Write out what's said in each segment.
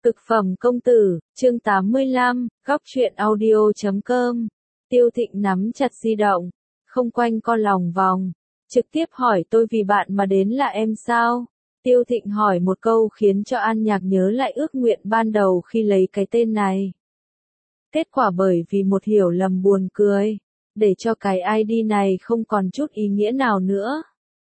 Cực phẩm công tử, chương 85, góc truyện audio.com. Tiêu Thịnh nắm chặt di động, không quanh co lòng vòng, trực tiếp hỏi tôi vì bạn mà đến là em sao? Tiêu Thịnh hỏi một câu khiến cho An Nhạc nhớ lại ước nguyện ban đầu khi lấy cái tên này. Kết quả bởi vì một hiểu lầm buồn cười, để cho cái ID này không còn chút ý nghĩa nào nữa.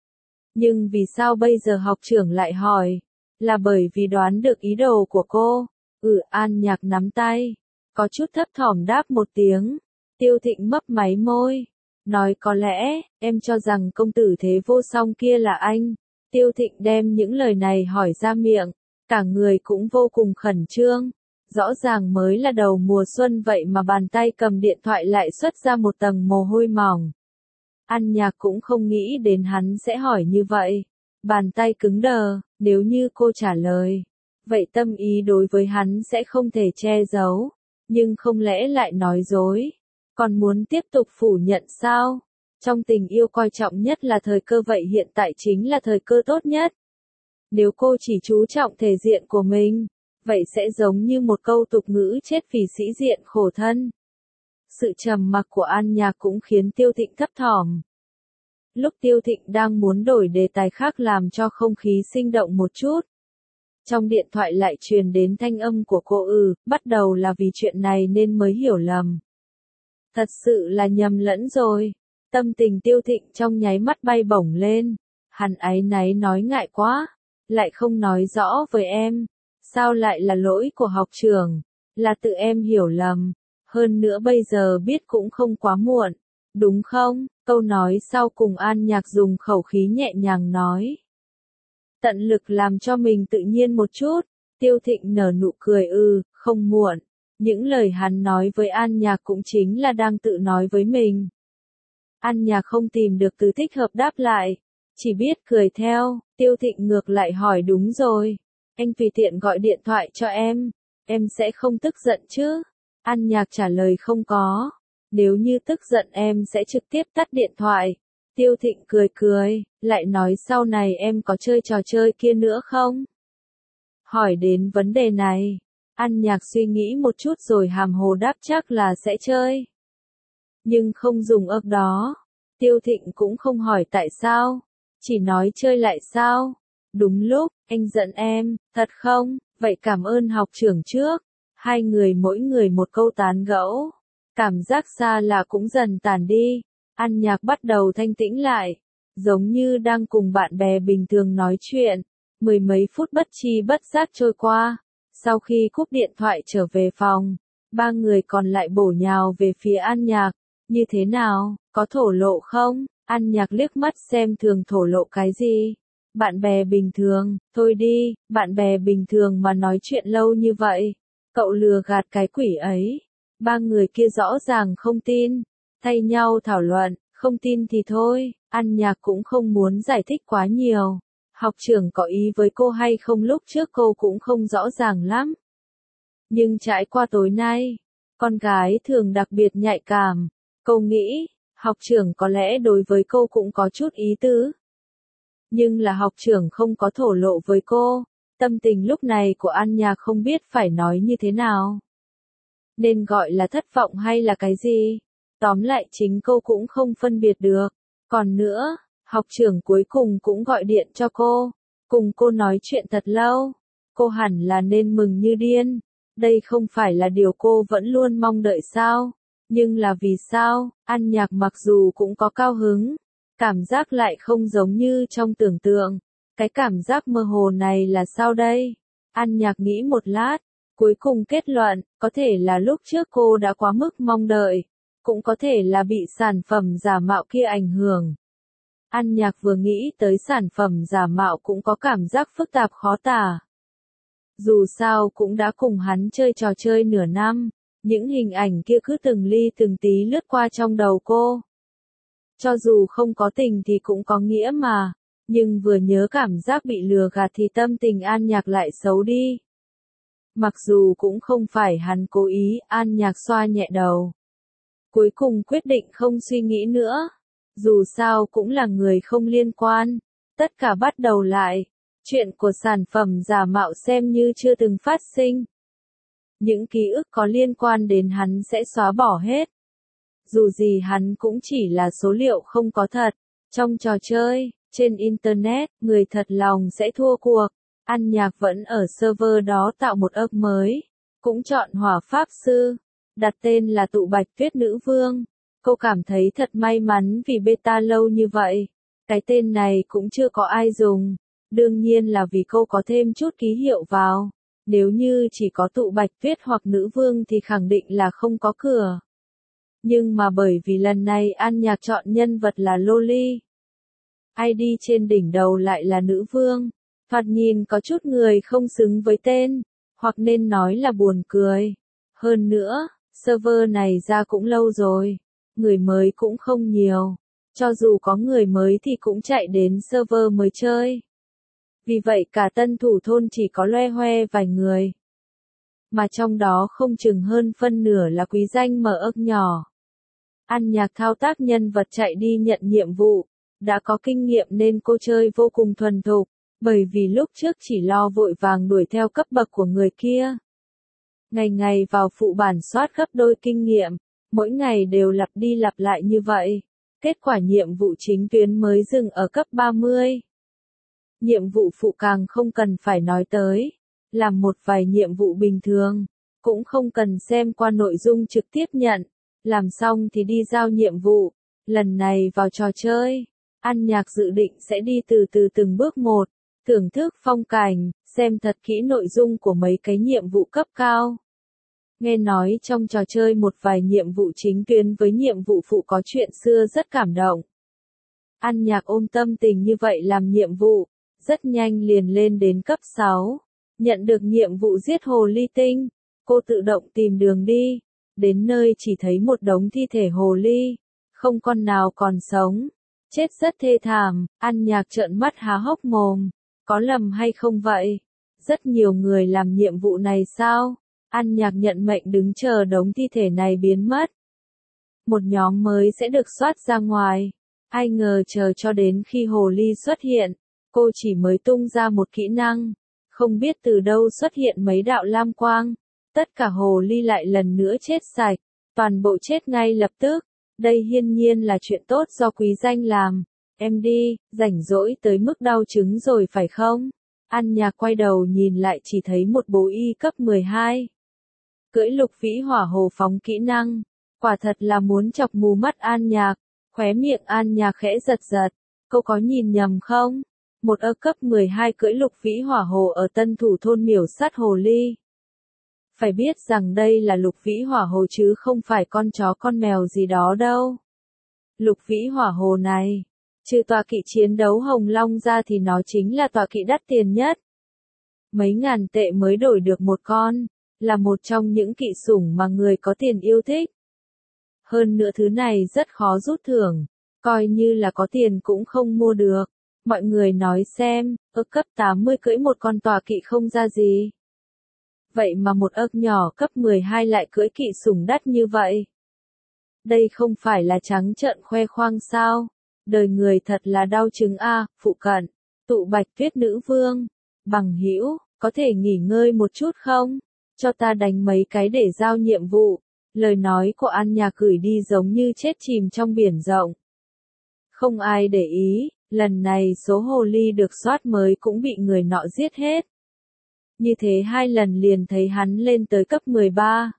Nhưng vì sao bây giờ học trưởng lại hỏi? Là bởi vì đoán được ý đồ của cô. An Nhạc nắm tay, có chút thấp thỏm đáp một tiếng. Tiêu Thịnh mấp máy môi, nói có lẽ, em cho rằng công tử thế vô song kia là anh. Tiêu Thịnh đem những lời này hỏi ra miệng, cả người cũng vô cùng khẩn trương. Rõ ràng mới là đầu mùa xuân vậy mà bàn tay cầm điện thoại lại xuất ra một tầng mồ hôi mỏng. An Nhạc cũng không nghĩ đến hắn sẽ hỏi như vậy. Bàn tay cứng đờ, nếu như cô trả lời, vậy tâm ý đối với hắn sẽ không thể che giấu, nhưng không lẽ lại nói dối, còn muốn tiếp tục phủ nhận sao? Trong tình yêu coi trọng nhất là thời cơ, vậy hiện tại chính là thời cơ tốt nhất. Nếu cô chỉ chú trọng thể diện của mình, vậy sẽ giống như một câu tục ngữ chết vì sĩ diện khổ thân. Sự trầm mặc của An Nhạc cũng khiến Tiêu Thịnh thấp thỏm. Lúc Tiêu Thịnh đang muốn đổi đề tài khác làm cho không khí sinh động một chút, trong điện thoại lại truyền đến thanh âm của cô. Bắt đầu là vì chuyện này nên mới hiểu lầm. Thật sự là nhầm lẫn rồi. Tâm tình Tiêu Thịnh trong nháy mắt bay bổng lên. Hắn áy náy nói ngại quá, lại không nói rõ với em. Sao lại là lỗi của học trưởng? Là tự em hiểu lầm. Hơn nữa bây giờ biết cũng không quá muộn, đúng không? Câu nói sau cùng An Nhạc dùng khẩu khí nhẹ nhàng nói. Tận lực làm cho mình tự nhiên một chút. Tiêu Thịnh nở nụ cười. Không muộn. Những lời hắn nói với An Nhạc cũng chính là đang tự nói với mình. An Nhạc không tìm được từ thích hợp đáp lại, chỉ biết cười theo. Tiêu Thịnh ngược lại hỏi, đúng rồi, anh tùy tiện gọi điện thoại cho em sẽ không tức giận chứ? An Nhạc trả lời, không có. Nếu như tức giận em sẽ trực tiếp tắt điện thoại. Tiêu Thịnh cười cười, lại nói sau này em có chơi trò chơi kia nữa không? Hỏi đến vấn đề này, An Nhạc suy nghĩ một chút rồi hàm hồ đáp chắc là sẽ chơi. Nhưng không dùng ấp đó. Tiêu Thịnh cũng không hỏi tại sao, chỉ nói chơi lại sao? Đúng lúc, anh giận em, thật không? Vậy cảm ơn học trưởng trước. Hai người mỗi người một câu tán gẫu. Cảm giác xa lạ cũng dần tàn đi. An Nhạc bắt đầu thanh tĩnh lại, giống như đang cùng bạn bè bình thường nói chuyện. Mười mấy phút bất tri bất giác trôi qua. Sau khi cúp điện thoại trở về phòng, ba người còn lại bổ nhào về phía An Nhạc. Như thế nào, có thổ lộ không? An Nhạc liếc mắt xem thường, thổ lộ cái gì? Bạn bè bình thường, thôi đi, bạn bè bình thường mà nói chuyện lâu như vậy. Cậu lừa gạt cái quỷ ấy. Ba người kia rõ ràng không tin, thay nhau thảo luận, không tin thì thôi. An Nhạc cũng không muốn giải thích quá nhiều. Học trưởng có ý với cô hay không lúc trước cô cũng không rõ ràng lắm. Nhưng trải qua tối nay, con gái thường đặc biệt nhạy cảm. Cô nghĩ, học trưởng có lẽ đối với cô cũng có chút ý tứ. Nhưng là học trưởng không có thổ lộ với cô. Tâm tình lúc này của An Nhạc không biết phải nói như thế nào. Nên gọi là thất vọng hay là cái gì? Tóm lại chính cô cũng không phân biệt được. Còn nữa, học trưởng cuối cùng cũng gọi điện cho cô. Cùng cô nói chuyện thật lâu. Cô hẳn là nên mừng như điên. Đây không phải là điều cô vẫn luôn mong đợi sao? Nhưng là vì sao? An Nhạc mặc dù cũng có cao hứng, cảm giác lại không giống như trong tưởng tượng. Cái cảm giác mơ hồ này là sao đây? An Nhạc nghĩ một lát, cuối cùng kết luận, có thể là lúc trước cô đã quá mức mong đợi, cũng có thể là bị sản phẩm giả mạo kia ảnh hưởng. An Nhạc vừa nghĩ tới sản phẩm giả mạo cũng có cảm giác phức tạp khó tả. Dù sao cũng đã cùng hắn chơi trò chơi nửa năm, những hình ảnh kia cứ từng ly từng tí lướt qua trong đầu cô. Cho dù không có tình thì cũng có nghĩa mà, nhưng vừa nhớ cảm giác bị lừa gạt thì tâm tình An Nhạc lại xấu đi. Mặc dù cũng không phải hắn cố ý, An Nhạc xoa nhẹ đầu. Cuối cùng quyết định không suy nghĩ nữa. Dù sao cũng là người không liên quan. Tất cả bắt đầu lại. Chuyện của sản phẩm giả mạo xem như chưa từng phát sinh. Những ký ức có liên quan đến hắn sẽ xóa bỏ hết. Dù gì hắn cũng chỉ là số liệu không có thật. Trong trò chơi, trên Internet, người thật lòng sẽ thua cuộc. An Nhạc vẫn ở server đó tạo một ấp mới. Cũng chọn hỏa pháp sư. Đặt tên là Tụ Bạch Tuyết Nữ Vương. Cô cảm thấy thật may mắn vì beta lâu như vậy. Cái tên này cũng chưa có ai dùng. Đương nhiên là vì cô có thêm chút ký hiệu vào. Nếu như chỉ có Tụ Bạch Tuyết hoặc Nữ Vương thì khẳng định là không có cửa. Nhưng mà bởi vì lần này An Nhạc chọn nhân vật là Loli. ID trên đỉnh đầu lại là Nữ Vương. Thoạt nhìn có chút người không xứng với tên. Hoặc nên nói là buồn cười. Hơn nữa, server này ra cũng lâu rồi. Người mới cũng không nhiều. Cho dù có người mới thì cũng chạy đến server mới chơi. Vì vậy cả tân thủ thôn chỉ có loe hoe vài người. Mà trong đó không chừng hơn phân nửa là quý danh mở ức nhỏ. An Nhạc thao tác nhân vật chạy đi nhận nhiệm vụ. Đã có kinh nghiệm nên cô chơi vô cùng thuần thục. Bởi vì lúc trước chỉ lo vội vàng đuổi theo cấp bậc của người kia. Ngày ngày vào phụ bản soát gấp đôi kinh nghiệm. Mỗi ngày đều lặp đi lặp lại như vậy. Kết quả nhiệm vụ chính tuyến mới dừng ở cấp 30. Nhiệm vụ phụ càng không cần phải nói tới. Làm một vài nhiệm vụ bình thường. Cũng không cần xem qua nội dung trực tiếp nhận. Làm xong thì đi giao nhiệm vụ. Lần này vào trò chơi. An Nhạc dự định sẽ đi từ từ từng bước một. Thưởng thức phong cảnh. Xem thật kỹ nội dung của mấy cái nhiệm vụ cấp cao. Nghe nói trong trò chơi một vài nhiệm vụ chính tuyến với nhiệm vụ phụ có chuyện xưa rất cảm động. An Nhạc ôm tâm tình như vậy làm nhiệm vụ, rất nhanh liền lên đến cấp 6. Nhận được nhiệm vụ giết hồ ly tinh, cô tự động tìm đường đi. Đến nơi chỉ thấy một đống thi thể hồ ly, không con nào còn sống. Chết rất thê thảm, An Nhạc trợn mắt há hốc mồm. Có lầm hay không vậy? Rất nhiều người làm nhiệm vụ này sao? An Nhạc nhận mệnh đứng chờ đống thi thể này biến mất. Một nhóm mới sẽ được soát ra ngoài. Ai ngờ chờ cho đến khi hồ ly xuất hiện, cô chỉ mới tung ra một kỹ năng. Không biết từ đâu xuất hiện mấy đạo lam quang. Tất cả hồ ly lại lần nữa chết sạch. Toàn bộ chết ngay lập tức. Đây hiển nhiên là chuyện tốt do quý danh làm. Em đi, rảnh rỗi tới mức đau trứng rồi phải không? An Nhạc quay đầu nhìn lại chỉ thấy một bố y cấp 12. Cưỡi lục vĩ hỏa hồ phóng kỹ năng. Quả thật là muốn chọc mù mắt An Nhạc. Khóe miệng An Nhạc khẽ giật giật. Cô có nhìn nhầm không? Một cấp 12 cưỡi lục vĩ hỏa hồ ở tân thủ thôn miểu sát hồ ly. Phải biết rằng đây là lục vĩ hỏa hồ chứ không phải con chó con mèo gì đó đâu. Lục vĩ hỏa hồ này, trừ tọa kỵ chiến đấu hồng long ra thì nó chính là tọa kỵ đắt tiền nhất. Mấy ngàn tệ mới đổi được một con, là một trong những kỵ sủng mà người có tiền yêu thích. Hơn nữa thứ này rất khó rút thưởng, coi như là có tiền cũng không mua được. Mọi người nói xem, cấp 80 cưỡi một con tọa kỵ không ra gì. Vậy mà một nhỏ cấp 12 lại cưỡi kỵ sủng đắt như vậy. Đây không phải là trắng trợn khoe khoang sao? Đời người thật là đau chứng a. Phụ cận, Tụ Bạch Tuyết Nữ Vương. Bằng hữu, có thể nghỉ ngơi một chút không? Cho ta đánh mấy cái để giao nhiệm vụ. Lời nói của An Nhạc gửi đi giống như chết chìm trong biển rộng. Không ai để ý, lần này số hồ ly được soát mới cũng bị người nọ giết hết. Như thế 2 lần liền thấy hắn lên tới cấp 13.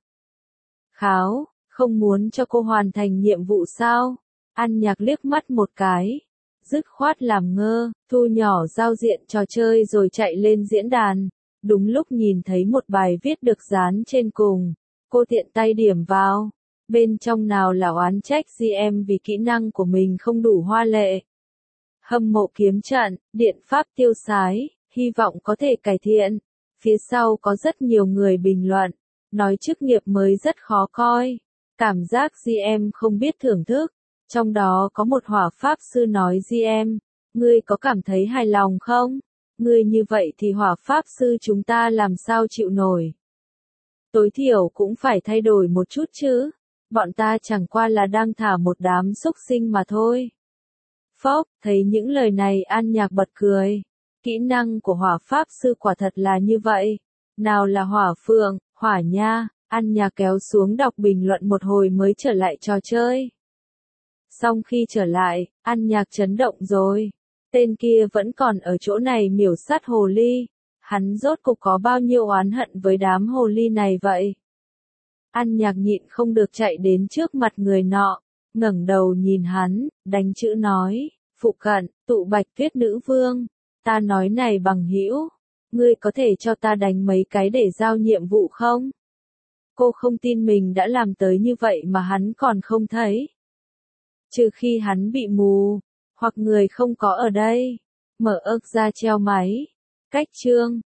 Kháo, không muốn cho cô hoàn thành nhiệm vụ sao? An Nhạc liếc mắt một cái. Dứt khoát làm ngơ, thu nhỏ giao diện trò chơi rồi chạy lên diễn đàn. Đúng lúc nhìn thấy một bài viết được dán trên cùng. Cô tiện tay điểm vào. Bên trong nào là oán trách GM vì kỹ năng của mình không đủ hoa lệ. Hâm mộ kiếm trận, điện pháp tiêu sái, hy vọng có thể cải thiện. Phía sau có rất nhiều người bình luận, nói chức nghiệp mới rất khó coi. Cảm giác GM không biết thưởng thức. Trong đó có một hỏa pháp sư nói GM, ngươi có cảm thấy hài lòng không? Ngươi như vậy thì hỏa pháp sư chúng ta làm sao chịu nổi? Tối thiểu cũng phải thay đổi một chút chứ. Bọn ta chẳng qua là đang thả một đám xúc sinh mà thôi. Phốc, thấy những lời này An Nhạc bật cười. Kỹ năng của hỏa pháp sư quả thật là như vậy. Nào là hỏa phượng, hỏa nha, An Nhạc kéo xuống đọc bình luận một hồi mới trở lại trò chơi. Xong khi trở lại, An Nhạc chấn động rồi. Tên kia vẫn còn ở chỗ này miểu sát hồ ly. Hắn rốt cục có bao nhiêu oán hận với đám hồ ly này vậy? An Nhạc nhịn không được chạy đến trước mặt người nọ, ngẩng đầu nhìn hắn, đánh chữ nói, phụ cận, tụ Bạch Tuyết nữ vương. Ta nói này bằng hữu, ngươi có thể cho ta đánh mấy cái để giao nhiệm vụ không? Cô không tin mình đã làm tới như vậy mà hắn còn không thấy. Trừ khi hắn bị mù, hoặc người không có ở đây. Mở ức ra treo máy. Cách chương.